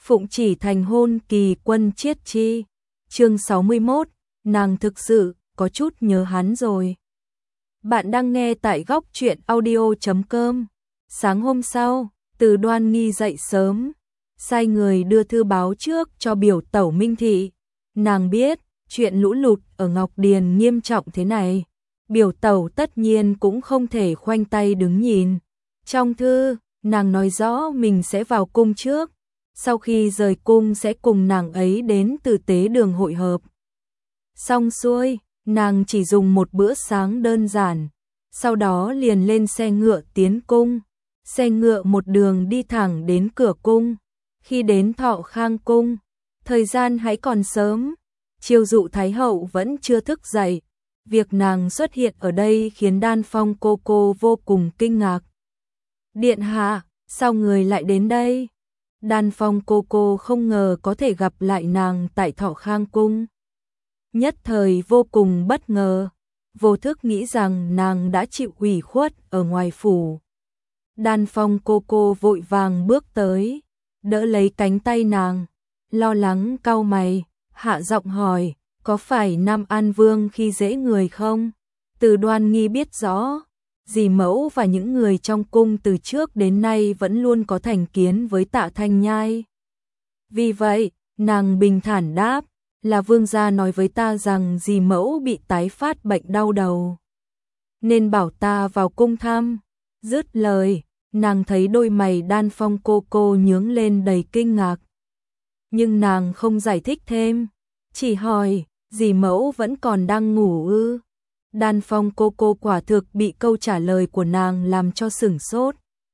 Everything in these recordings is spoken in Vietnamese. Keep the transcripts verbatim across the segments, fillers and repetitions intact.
Phụng chỉ thành hôn kỳ quân chiết chi. Chương sáu mươi mốt, nàng thực sự có chút nhớ hắn rồi. Bạn đang nghe tại góc truyện audio chấm com. Sáng hôm sau, Từ Đoan Nghi dậy sớm, sai người đưa thư báo trước cho biểu tẩu Minh Thị. Nàng biết, chuyện lũ lụt ở Ngọc Điền nghiêm trọng thế này, biểu tẩu tất nhiên cũng không thể khoanh tay đứng nhìn. Trong thư, nàng nói rõ mình sẽ vào cung trước, sau khi rời cung sẽ cùng nàng ấy đến Từ Tế Đường hội hợp. Xong xuôi, nàng chỉ dùng một bữa sáng đơn giản, sau đó liền lên xe ngựa tiến cung. Xe ngựa một đường đi thẳng đến cửa cung. Khi đến Thọ Khang cung, thời gian hãy còn sớm, Chiêu Dụ Thái hậu vẫn chưa thức dậy. Việc nàng xuất hiện ở đây khiến Đan Phong cô cô vô cùng kinh ngạc. Điện hạ, sao người lại đến đây? Đan Phong cô cô không ngờ có thể gặp lại nàng tại Thọ Khang cung. Nhất thời vô cùng bất ngờ, vô thức nghĩ rằng nàng đã chịu ủy khuất ở ngoài phủ. Đan Phong cô cô vội vàng bước tới, đỡ lấy cánh tay nàng, lo lắng cau mày, hạ giọng hỏi, có phải Nam An Vương khi dễ người không? Từ Đoan Nghi biết rõ, dì mẫu và những người trong cung từ trước đến nay vẫn luôn có thành kiến với Tạ Thanh Nhai. Vì vậy, nàng bình thản đáp, là vương gia nói với ta rằng dì mẫu bị tái phát bệnh đau đầu, nên bảo ta vào cung thăm. Dứt lời, nàng thấy đôi mày Đan Phong cô cô nhướng lên đầy kinh ngạc. Nhưng nàng không giải thích thêm, chỉ hỏi, dì mẫu vẫn còn đang ngủ ư? Đan Phong cô cô quả thực bị câu trả lời của nàng làm cho sửng sốt.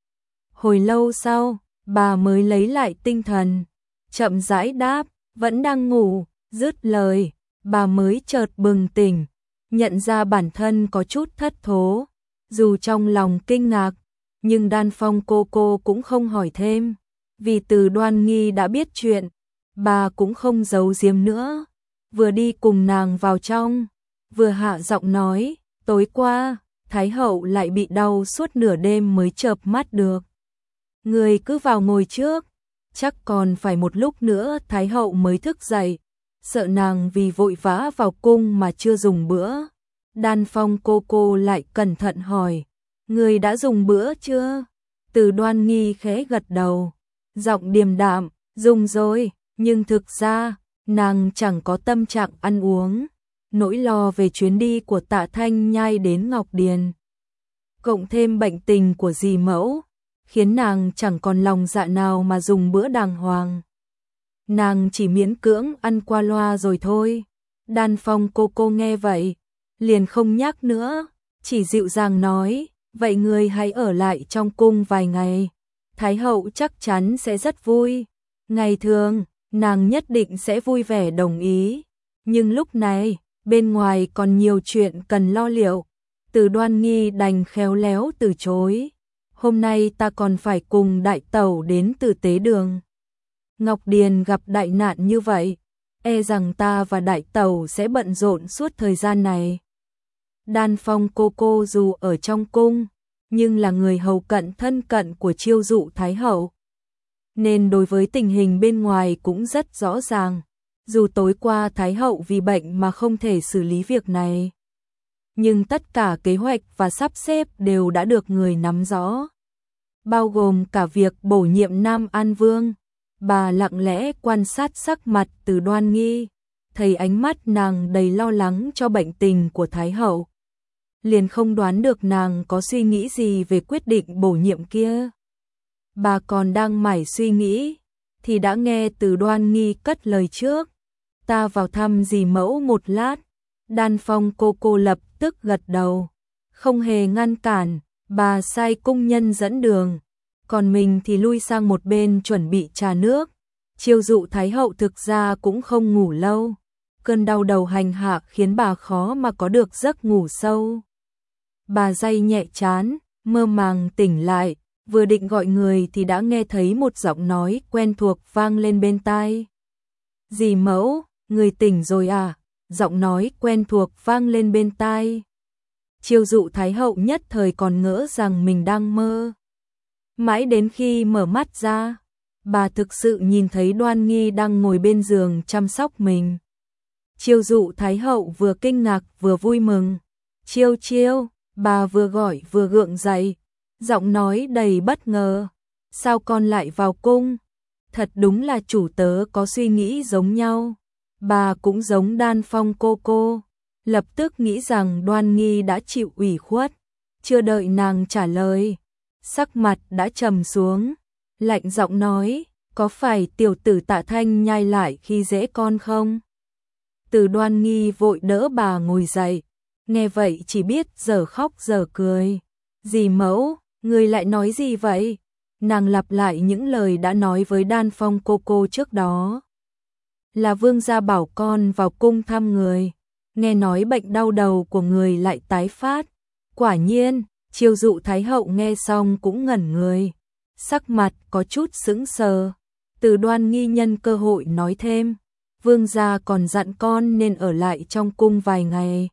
Hồi lâu sau, bà mới lấy lại tinh thần, chậm rãi đáp, vẫn đang ngủ. Dứt lời, bà mới chợt bừng tỉnh, nhận ra bản thân có chút thất thố. Dù trong lòng kinh ngạc, nhưng Đan Phong cô cô cũng không hỏi thêm, vì Từ Đoan Nghi đã biết chuyện, bà cũng không giấu giếm nữa. Vừa đi cùng nàng vào trong, vừa hạ giọng nói, tối qua, Thái hậu lại bị đau suốt nửa đêm mới chợp mắt được. Người cứ vào ngồi trước, chắc còn phải một lúc nữa Thái hậu mới thức dậy. Sợ nàng vì vội vã vào cung mà chưa dùng bữa. Đan Phong cô cô lại cẩn thận hỏi, người đã dùng bữa chưa? Từ Đoan Nghi khẽ gật đầu, giọng điềm đạm, dùng rồi, nhưng thực ra, nàng chẳng có tâm trạng ăn uống. Nỗi lo về chuyến đi của Tạ Thanh Nhai đến Ngọc Điền, cộng thêm bệnh tình của dì mẫu, khiến nàng chẳng còn lòng dạ nào mà dùng bữa đàng hoàng. Nàng chỉ miễn cưỡng ăn qua loa rồi thôi. Đan Phong cô cô nghe vậy, liền không nhắc nữa, chỉ dịu dàng nói, vậy người hãy ở lại trong cung vài ngày, Thái hậu chắc chắn sẽ rất vui. Ngày thường, nàng nhất định sẽ vui vẻ đồng ý, nhưng lúc này, bên ngoài còn nhiều chuyện cần lo liệu. Từ Đoan Nghi đành khéo léo từ chối, hôm nay ta còn phải cùng đại tẩu đến Từ Tế Đường. Ngọc Điền gặp đại nạn như vậy, e rằng ta và đại tẩu sẽ bận rộn suốt thời gian này. Đan Phong cô cô dù ở trong cung, nhưng là người hầu cận thân cận của Chiêu Dụ Thái hậu, nên đối với tình hình bên ngoài cũng rất rõ ràng. Dù tối qua Thái hậu vì bệnh mà không thể xử lý việc này, nhưng tất cả kế hoạch và sắp xếp đều đã được người nắm rõ, bao gồm cả việc bổ nhiệm Nam An Vương. Bà lặng lẽ quan sát sắc mặt Từ Đoan Nghi, thấy ánh mắt nàng đầy lo lắng cho bệnh tình của Thái hậu, liền không đoán được nàng có suy nghĩ gì về quyết định bổ nhiệm kia. Bà còn đang mải suy nghĩ, thì đã nghe Từ Đoan Nghi cất lời trước, ta vào thăm dì mẫu một lát. Đan Phong cô cô lập tức gật đầu, không hề ngăn cản, bà sai cung nhân dẫn đường, còn mình thì lui sang một bên chuẩn bị trà nước. Chiêu Dụ Thái hậu thực ra cũng không ngủ lâu, cơn đau đầu hành hạ khiến bà khó mà có được giấc ngủ sâu. Bà day nhẹ trán, mơ màng tỉnh lại, vừa định gọi người thì đã nghe thấy một giọng nói quen thuộc vang lên bên tai. Dì mẫu, người tỉnh rồi à? Giọng nói quen thuộc vang lên bên tai. Chiêu Dụ Thái hậu nhất thời còn ngỡ rằng mình đang mơ. Mãi đến khi mở mắt ra, bà thực sự nhìn thấy Đoan Nghi đang ngồi bên giường chăm sóc mình. Chiêu Dụ Thái hậu vừa kinh ngạc vừa vui mừng. Chiêu chiêu, bà vừa gọi vừa gượng dậy, giọng nói đầy bất ngờ. Sao con lại vào cung? Thật đúng là chủ tớ có suy nghĩ giống nhau. Bà cũng giống Đan Phong cô cô, lập tức nghĩ rằng Đoan Nghi đã chịu ủy khuất. Chưa đợi nàng trả lời, sắc mặt đã trầm xuống, lạnh giọng nói, có phải tiểu tử Tạ Thanh Nhai lại khi dễ con không? Từ Đoan Nghi vội đỡ bà ngồi dậy, nghe vậy chỉ biết giờ khóc giờ cười. Dì mẫu, người lại nói gì vậy? Nàng lặp lại những lời đã nói với Đan Phong cô cô trước đó. Là vương gia bảo con vào cung thăm người, nghe nói bệnh đau đầu của người lại tái phát. Quả nhiên, Chiêu Dụ Thái hậu nghe xong cũng ngẩn người, sắc mặt có chút sững sờ. Từ Đoan Nghi nhân cơ hội nói thêm, vương gia còn dặn con nên ở lại trong cung vài ngày,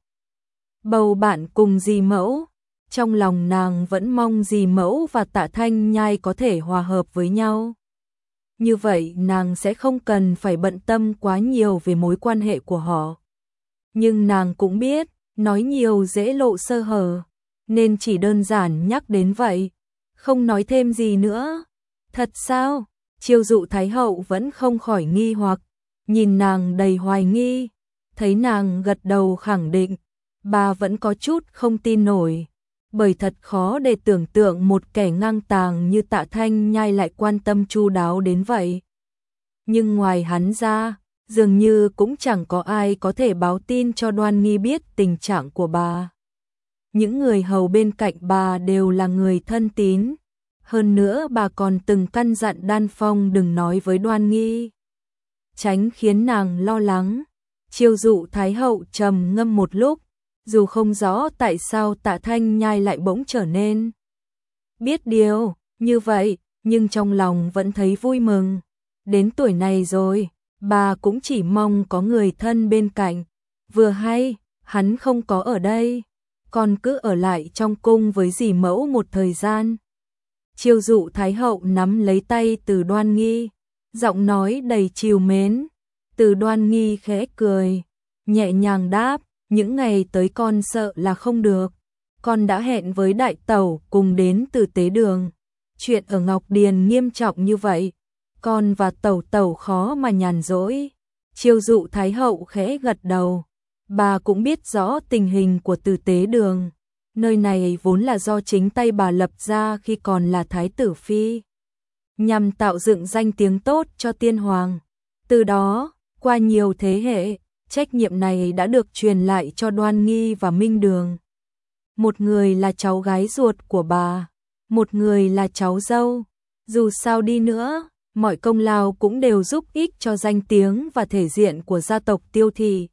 bầu bạn cùng dì mẫu. Trong lòng nàng vẫn mong dì mẫu và Tạ Thanh Nhai có thể hòa hợp với nhau. Như vậy nàng sẽ không cần phải bận tâm quá nhiều về mối quan hệ của họ. Nhưng nàng cũng biết, nói nhiều dễ lộ sơ hở, nên chỉ đơn giản nhắc đến vậy, không nói thêm gì nữa. Thật sao? Chiêu Dụ Thái hậu vẫn không khỏi nghi hoặc, nhìn nàng đầy hoài nghi, thấy nàng gật đầu khẳng định, bà vẫn có chút không tin nổi. Bởi thật khó để tưởng tượng một kẻ ngang tàng như Tạ Thanh Nhai lại quan tâm chu đáo đến vậy. Nhưng ngoài hắn ra, dường như cũng chẳng có ai có thể báo tin cho Đoan Nghi biết tình trạng của bà. Những người hầu bên cạnh bà đều là người thân tín. Hơn nữa bà còn từng căn dặn Đan Phong đừng nói với Đoan Nghi, tránh khiến nàng lo lắng. Chiêu Dụ Thái hậu trầm ngâm một lúc, dù không rõ tại sao Tạ Thanh Nhai lại bỗng trở nên biết điều như vậy, nhưng trong lòng vẫn thấy vui mừng. Đến tuổi này rồi, bà cũng chỉ mong có người thân bên cạnh. Vừa hay, hắn không có ở đây, còn cứ ở lại trong cung với dì mẫu một thời gian. Chiêu Dụ Thái hậu nắm lấy tay Từ Đoan Nghi, giọng nói đầy trìu mến. Từ Đoan Nghi khẽ cười, nhẹ nhàng đáp, những ngày tới con sợ là không được. Con đã hẹn với đại tẩu cùng đến từ tế đường. Chuyện ở Ngọc Điền nghiêm trọng như vậy, con và tẩu tẩu khó mà nhàn rỗi. Chiêu Dụ Thái hậu khẽ gật đầu. Bà cũng biết rõ tình hình của Từ tế đường. Nơi này vốn là do chính tay bà lập ra khi còn là thái tử phi, nhằm tạo dựng danh tiếng tốt cho tiên hoàng. Từ đó, qua nhiều thế hệ, trách nhiệm này đã được truyền lại cho Đoan Nghi và Minh Đường. Một người là cháu gái ruột của bà, một người là cháu dâu. Dù sao đi nữa, mọi công lao cũng đều giúp ích cho danh tiếng và thể diện của gia tộc Tiêu thị.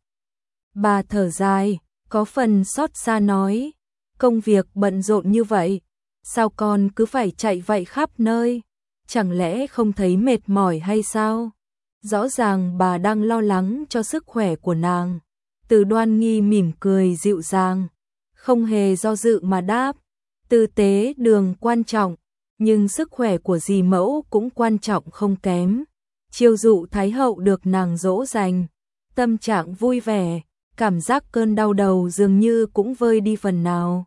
Bà thở dài, có phần xót xa nói, công việc bận rộn như vậy, sao con cứ phải chạy vậy khắp nơi, chẳng lẽ không thấy mệt mỏi hay sao? Rõ ràng bà đang lo lắng cho sức khỏe của nàng. Từ Đoan Nghi mỉm cười dịu dàng, không hề do dự mà đáp, Từ tế đường quan trọng, nhưng sức khỏe của dì mẫu cũng quan trọng không kém. Chiêu Dụ Thái hậu được nàng dỗ dành, tâm trạng vui vẻ, cảm giác cơn đau đầu dường như cũng vơi đi phần nào.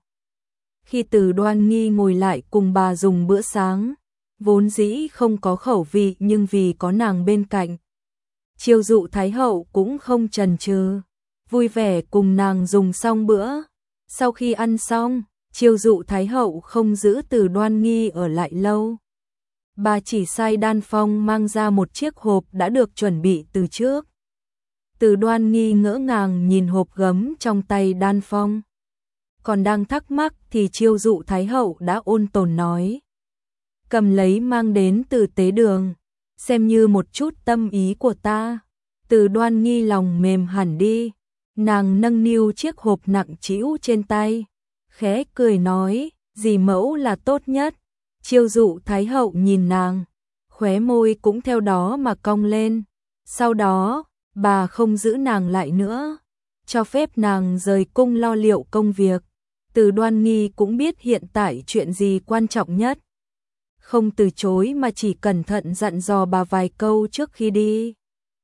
Khi Từ Đoan Nghi ngồi lại cùng bà dùng bữa sáng, vốn dĩ không có khẩu vị nhưng vì có nàng bên cạnh, Chiêu Dụ Thái hậu cũng không chần chừ, vui vẻ cùng nàng dùng xong bữa. Sau khi ăn xong, Chiêu Dụ Thái hậu không giữ Từ Đoan Nghi ở lại lâu. Bà chỉ sai Đan Phong mang ra một chiếc hộp đã được chuẩn bị từ trước. Từ Đoan Nghi ngỡ ngàng nhìn hộp gấm trong tay Đan Phong. Còn đang thắc mắc thì Chiêu Dụ Thái hậu đã ôn tồn nói, cầm lấy mang đến từ tế đường, xem như một chút tâm ý của ta. Từ Đoan Nghi lòng mềm hẳn đi, nàng nâng niu chiếc hộp nặng trĩu trên tay, khẽ cười nói, dì mẫu là tốt nhất. Chiêu Dụ Thái hậu nhìn nàng, khóe môi cũng theo đó mà cong lên. Sau đó, bà không giữ nàng lại nữa, cho phép nàng rời cung lo liệu công việc. Từ Đoan Nghi cũng biết hiện tại chuyện gì quan trọng nhất. không từ chối mà chỉ cẩn thận dặn dò bà vài câu trước khi đi.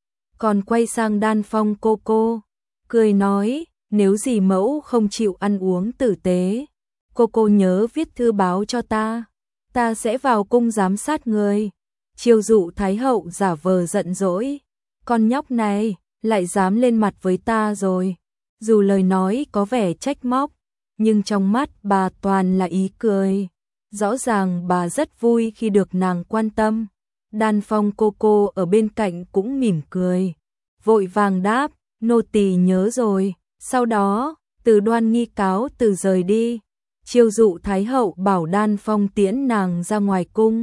Còn quay sang Đan Phong cô cô, cười nói, nếu dì mẫu không chịu ăn uống tử tế, cô cô nhớ viết thư báo cho ta, ta sẽ vào cung giám sát người. Chiêu Dụ Thái hậu giả vờ giận dỗi, con nhóc này lại dám lên mặt với ta rồi. Dù lời nói có vẻ trách móc, nhưng trong mắt bà toàn là ý cười. Rõ ràng bà rất vui khi được nàng quan tâm. Đan Phong cô cô ở bên cạnh cũng mỉm cười, vội vàng đáp, nô tỳ nhớ rồi. Sau đó, Từ Đoan Nghi cáo từ rời đi. Chiêu Dụ Thái hậu bảo Đan Phong tiễn nàng ra ngoài cung.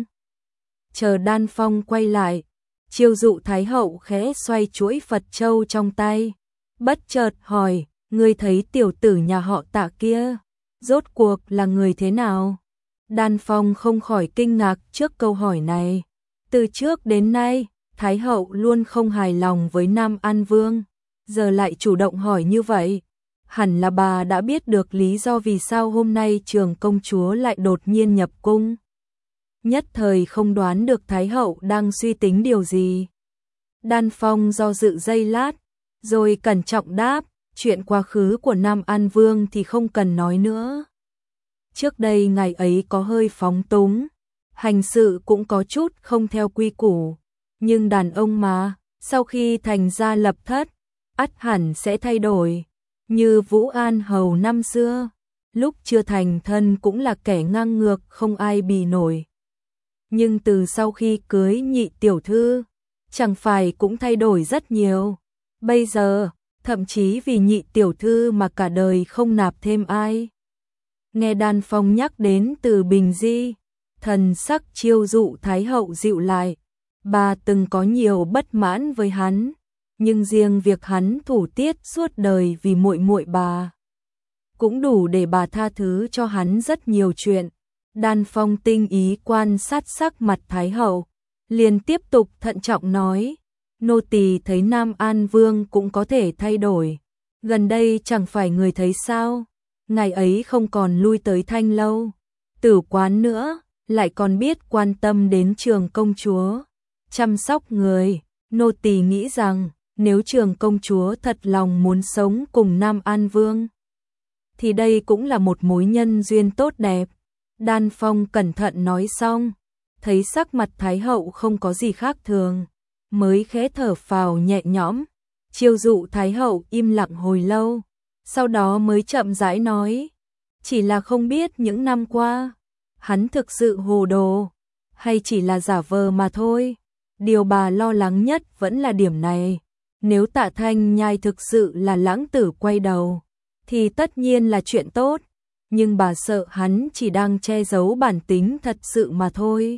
Chờ Đan Phong quay lại, Chiêu Dụ Thái hậu khẽ xoay chuỗi Phật châu trong tay, bất chợt hỏi, ngươi thấy tiểu tử nhà họ Tạ kia, rốt cuộc là người thế nào? Đan Phong không khỏi kinh ngạc trước câu hỏi này. Từ trước đến nay, Thái hậu luôn không hài lòng với Nam An Vương, giờ lại chủ động hỏi như vậy. Hẳn là bà đã biết được lý do vì sao hôm nay Trường công chúa lại đột nhiên nhập cung. Nhất thời không đoán được Thái hậu đang suy tính điều gì. Đan Phong do dự giây lát, rồi cẩn trọng đáp, chuyện quá khứ của Nam An Vương thì không cần nói nữa. Trước đây ngày ấy có hơi phóng túng, hành sự cũng có chút không theo quy củ, nhưng đàn ông mà, sau khi thành gia lập thất, ắt hẳn sẽ thay đổi. Như Vũ An Hầu năm xưa, lúc chưa thành thân cũng là kẻ ngang ngược không ai bì nổi. Nhưng từ sau khi cưới nhị tiểu thư, chẳng phải cũng thay đổi rất nhiều. Bây giờ, thậm chí vì nhị tiểu thư mà cả đời không nạp thêm ai. Nghe Đan Phong nhắc đến Từ Bình Di, thần sắc Chiêu Dụ Thái hậu dịu lại. Bà từng có nhiều bất mãn với hắn, nhưng riêng việc hắn thủ tiết suốt đời vì muội muội bà cũng đủ để bà tha thứ cho hắn rất nhiều chuyện. Đan Phong tinh ý quan sát sắc mặt Thái hậu, liền tiếp tục thận trọng nói, nô tỳ thấy Nam An Vương cũng có thể thay đổi, gần đây chẳng phải người thấy sao, ngày ấy không còn lui tới Thanh lâu, Tử quán nữa, lại còn biết quan tâm đến Trường công chúa, chăm sóc người. Nô tỳ nghĩ rằng nếu Trường công chúa thật lòng muốn sống cùng Nam An Vương, thì đây cũng là một mối nhân duyên tốt đẹp. Đan Phong cẩn thận nói xong, thấy sắc mặt Thái hậu không có gì khác thường, mới khẽ thở phào nhẹ nhõm. Chiêu Dụ Thái hậu im lặng hồi lâu, sau đó mới chậm rãi nói, chỉ là không biết những năm qua, hắn thực sự hồ đồ, hay chỉ là giả vờ mà thôi. Điều bà lo lắng nhất vẫn là điểm này. Nếu Tạ Thanh Nhai thực sự là lãng tử quay đầu, thì tất nhiên là chuyện tốt, nhưng bà sợ hắn chỉ đang che giấu bản tính thật sự mà thôi.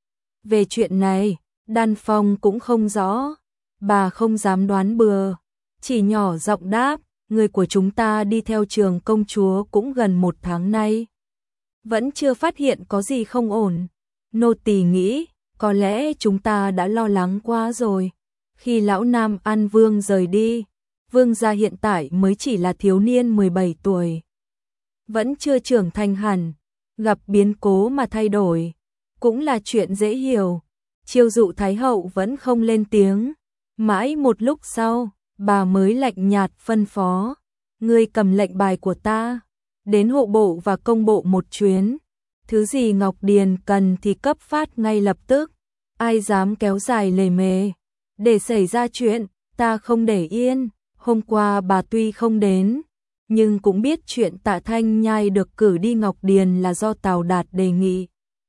Về chuyện này, Đan Phong cũng không rõ, bà không dám đoán bừa, chỉ nhỏ giọng đáp, người của chúng ta đi theo Trường công chúa cũng gần một tháng nay, vẫn chưa phát hiện có gì không ổn. Nô tỳ nghĩ, có lẽ chúng ta đã lo lắng quá rồi. Khi lão Nam An Vương rời đi, Vương gia hiện tại mới chỉ là thiếu niên mười bảy tuổi, vẫn chưa trưởng thành hẳn, gặp biến cố mà thay đổi, cũng là chuyện dễ hiểu. Chiêu Dụ Thái hậu vẫn không lên tiếng, mãi một lúc sau, bà mới lạnh nhạt phân phó, ngươi cầm lệnh bài của ta, đến hộ bộ và công bộ một chuyến, thứ gì Ngọc Điền cần thì cấp phát ngay lập tức, ai dám kéo dài lề mề, để xảy ra chuyện, ta không để yên. Hôm qua bà tuy không đến, nhưng cũng biết chuyện Tạ Thanh Nhai được cử đi Ngọc Điền là do Tào Đạt đề nghị.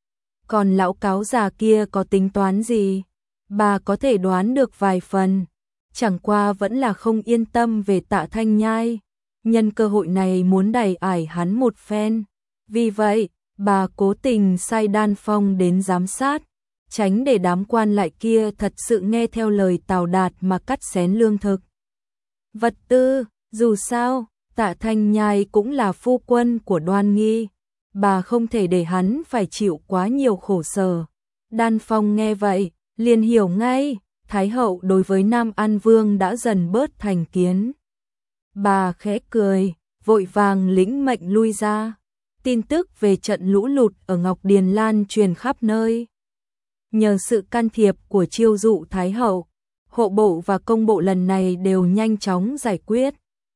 Còn lão cáo già kia có tính toán gì, bà có thể đoán được vài phần, chẳng qua vẫn là không yên tâm về Tạ Thanh Nhai, nhân cơ hội này muốn đẩy ải hắn một phen. Vì vậy, bà cố tình sai Đan Phong đến giám sát, tránh để đám quan lại kia thật sự nghe theo lời Tào Đạt mà cắt xén lương thực, vật tư. Dù sao, Tạ Thanh Nhai cũng là phu quân của Đoan Nghi, bà không thể để hắn phải chịu quá nhiều khổ sở. Đan Phong nghe vậy, liền hiểu ngay, Thái hậu đối với Nam An Vương đã dần bớt thành kiến. Bà khẽ cười, vội vàng lĩnh mệnh lui ra. tin tức về trận lũ lụt ở Ngọc Điền lan truyền khắp nơi. Nhờ sự can thiệp của chiêu dụ Thái hậu, hộ bộ và công bộ lần này đều nhanh chóng giải quyết.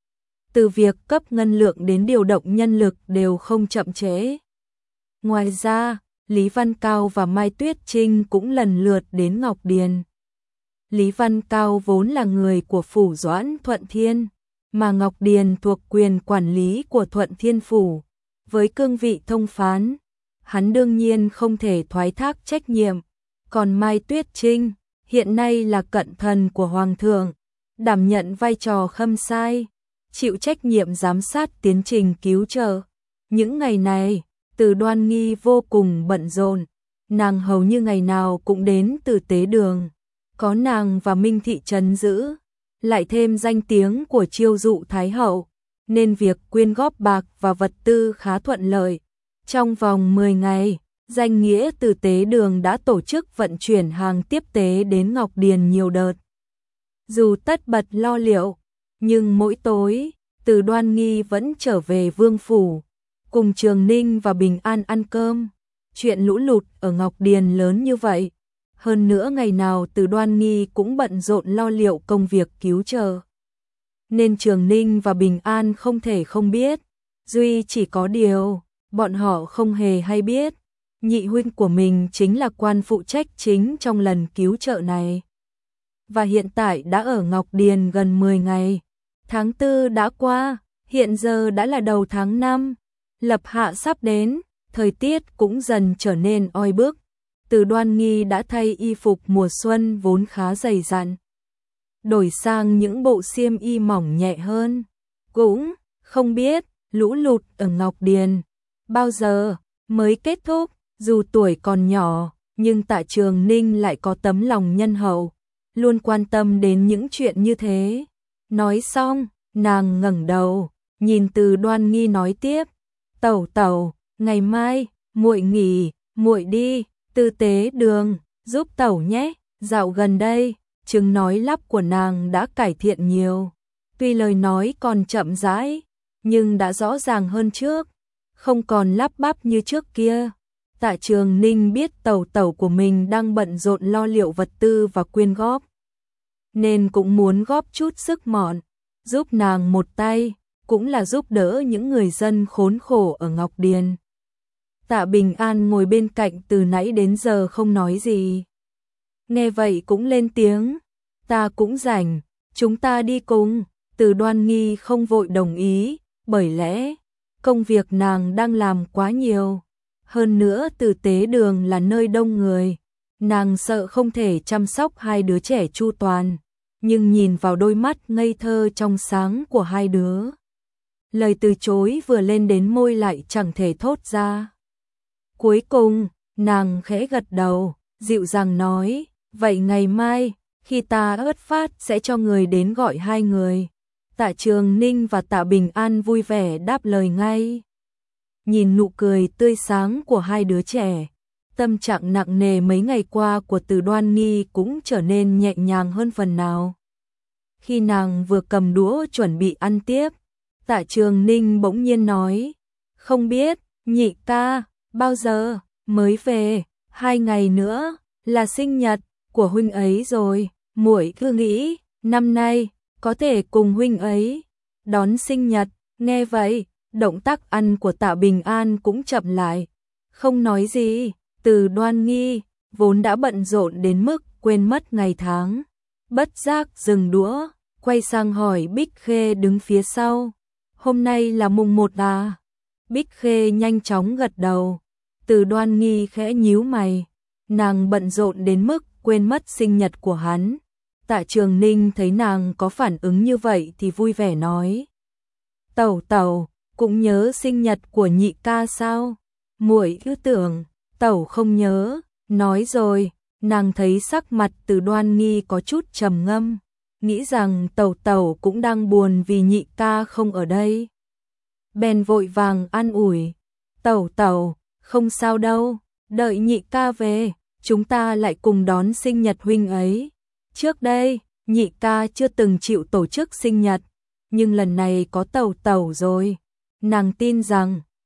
Từ việc cấp ngân lượng đến điều động nhân lực đều không chậm trễ. Ngoài ra, Lý Văn Cao và Mai Tuyết Trinh cũng lần lượt đến Ngọc Điền. Lý Văn Cao vốn là người của phủ Doãn Thuận Thiên, mà Ngọc Điền thuộc quyền quản lý của Thuận Thiên phủ. Với cương vị thông phán, hắn đương nhiên không thể thoái thác trách nhiệm. Còn Mai Tuyết Trinh, hiện nay là cận thần của Hoàng thượng, đảm nhận vai trò khâm sai, chịu trách nhiệm giám sát tiến trình cứu trợ. Những ngày này, Từ Đoan Nghi vô cùng bận rộn, nàng hầu như ngày nào cũng đến Từ Tế Đường. Có nàng và Minh Thị trấn giữ, lại thêm danh tiếng của chiêu dụ Thái hậu, nên việc quyên góp bạc và vật tư khá thuận lợi. Trong vòng mười ngày, danh nghĩa Từ Tế Đường đã tổ chức vận chuyển hàng tiếp tế đến Ngọc Điền nhiều đợt. Dù tất bật lo liệu, nhưng mỗi tối, Từ Đoan Nghi vẫn trở về vương phủ, cùng Trường Ninh và Bình An ăn cơm. Chuyện lũ lụt ở Ngọc Điền lớn như vậy, hơn nữa ngày nào Từ Đoan Nghi cũng bận rộn lo liệu công việc cứu trợ, nên Trường Ninh và Bình An không thể không biết. Duy chỉ có điều, bọn họ không hề hay biết, nhị huynh của mình chính là quan phụ trách chính trong lần cứu trợ này. Và hiện tại đã ở Ngọc Điền gần mười ngày. Tháng tư đã qua, hiện giờ đã là đầu tháng năm, lập hạ sắp đến, thời tiết cũng dần trở nên oi bức. Từ Đoan Nghi đã thay y phục mùa xuân vốn khá dày dặn, đổi sang những bộ xiêm y mỏng nhẹ hơn. Cũng không biết lũ lụt ở Ngọc Điền bao giờ mới kết thúc. Dù tuổi còn nhỏ, nhưng Tạ Trường Ninh lại có tấm lòng nhân hậu, luôn quan tâm đến những chuyện như thế. Nói xong, nàng ngẩng đầu, nhìn Từ Đoan Nghi nói tiếp, "Tẩu tẩu, ngày mai muội nghỉ, muội đi Tư Tế Đường giúp tẩu nhé." Dạo gần đây, chứng nói lắp của nàng đã cải thiện nhiều. Tuy lời nói còn chậm rãi, nhưng đã rõ ràng hơn trước, không còn lắp bắp như trước kia. Tạ Trường Ninh biết tẩu tẩu của mình đang bận rộn lo liệu vật tư và quyên góp, nên cũng muốn góp chút sức mọn, giúp nàng một tay, cũng là giúp đỡ những người dân khốn khổ ở Ngọc Điền. Tạ Bình An ngồi bên cạnh từ nãy đến giờ không nói gì. Nghe vậy cũng lên tiếng, "Ta cũng rảnh, chúng ta đi cùng." Từ Đoan Nghi không vội đồng ý, bởi lẽ công việc nàng đang làm quá nhiều. Hơn nữa Từ Tế Đường là nơi đông người, nàng sợ không thể chăm sóc hai đứa trẻ chu toàn. Nhưng nhìn vào đôi mắt ngây thơ trong sáng của hai đứa, lời từ chối vừa lên đến môi lại chẳng thể thốt ra. Cuối cùng, nàng khẽ gật đầu, dịu dàng nói, "Vậy ngày mai, khi ta ớt phát sẽ cho người đến gọi hai người." Tạ Trường Ninh và Tạ Bình An vui vẻ đáp lời ngay. Nhìn nụ cười tươi sáng của hai đứa trẻ, tâm trạng nặng nề mấy ngày qua của Từ Đoan Nghi cũng trở nên nhẹ nhàng hơn phần nào. Khi nàng vừa cầm đũa chuẩn bị ăn tiếp, Tạ Trường Ninh bỗng nhiên nói, "Không biết, nhị ca, bao giờ mới về? Hai ngày nữa là sinh nhật của huynh ấy rồi, muội cứ nghĩ năm nay có thể cùng huynh ấy đón sinh nhật." Nghe vậy, động tác ăn của Tạ Bình An cũng chậm lại, không nói gì. Từ Đoan Nghi vốn đã bận rộn đến mức quên mất ngày tháng, bất giác dừng đũa, quay sang hỏi Bích Khê đứng phía sau, "Hôm nay là mùng một à?" Bích Khê nhanh chóng gật đầu. Từ Đoan Nghi khẽ nhíu mày, nàng bận rộn đến mức quên mất sinh nhật của hắn. Tạ Trường Ninh thấy nàng có phản ứng như vậy thì vui vẻ nói, "Tẩu tẩu cũng nhớ sinh nhật của nhị ca sao? Muội cứ tưởng tẩu không nhớ." Nói rồi, nàng thấy sắc mặt Từ Đoan Nghi có chút trầm ngâm, nghĩ rằng tẩu tẩu cũng đang buồn vì nhị ca không ở đây. Bèn vội vàng an ủi, "Tẩu tẩu, không sao đâu, đợi nhị ca về, chúng ta lại cùng đón sinh nhật huynh ấy. Trước đây, nhị ca chưa từng chịu tổ chức sinh nhật, nhưng lần này có tẩu tẩu rồi, nàng tin rằng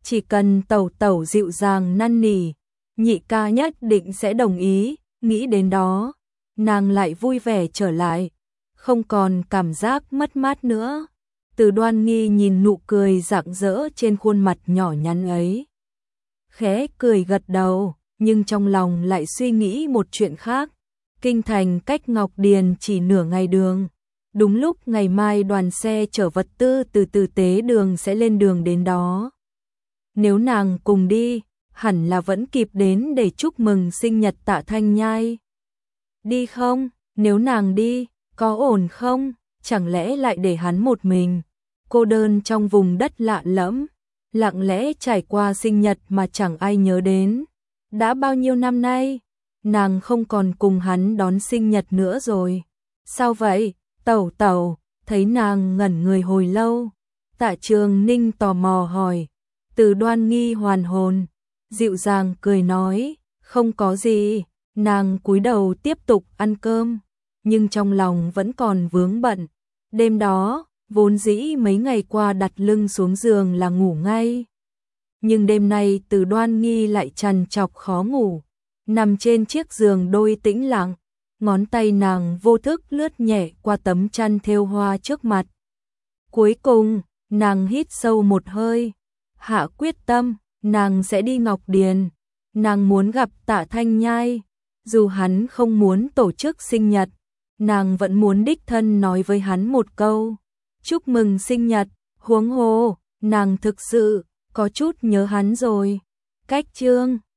chỉ cần Tẩu Tẩu dịu dàng năn nỉ, nhị ca nhất định sẽ đồng ý, nghĩ đến đó, nàng lại vui vẻ trở lại, không còn cảm giác mất mát nữa. Từ Đoan Nghi nhìn nụ cười rạng rỡ trên khuôn mặt nhỏ nhắn ấy, khẽ cười gật đầu, nhưng trong lòng lại suy nghĩ một chuyện khác. Kinh thành cách Ngọc Điền chỉ nửa ngày đường, đúng lúc ngày mai đoàn xe chở vật tư từ từ tế đường sẽ lên đường đến đó. Nếu nàng cùng đi, hẳn là vẫn kịp đến để chúc mừng sinh nhật Tạ Thanh Nhai. Đi không? Nếu nàng đi, có ổn không? Chẳng lẽ lại để hắn một mình, cô đơn trong vùng đất lạ lẫm, lặng lẽ trải qua sinh nhật mà chẳng ai nhớ đến. Đã bao nhiêu năm nay, nàng không còn cùng hắn đón sinh nhật nữa rồi. Sao vậy? Tẩu Tẩu, thấy nàng ngẩn người hồi lâu. Tạ Trường Ninh tò mò hỏi. Từ Đoan Nghi hoàn hồn, dịu dàng cười nói, không có gì. Nàng cúi đầu tiếp tục ăn cơm, nhưng trong lòng vẫn còn vướng bận. Đêm đó, vốn dĩ mấy ngày qua đặt lưng xuống giường là ngủ ngay. Nhưng đêm nay Từ Đoan Nghi lại trằn trọc khó ngủ, nằm trên chiếc giường đôi tĩnh lặng, ngón tay nàng vô thức lướt nhẹ qua tấm chăn thêu hoa trước mặt. Cuối cùng, nàng hít sâu một hơi, hạ quyết tâm, nàng sẽ đi Ngọc Điền, nàng muốn gặp Tạ Thanh Nhai, dù hắn không muốn tổ chức sinh nhật, nàng vẫn muốn đích thân nói với hắn một câu, chúc mừng sinh nhật, huống hồ, nàng thực sự có chút nhớ hắn rồi. Cách chương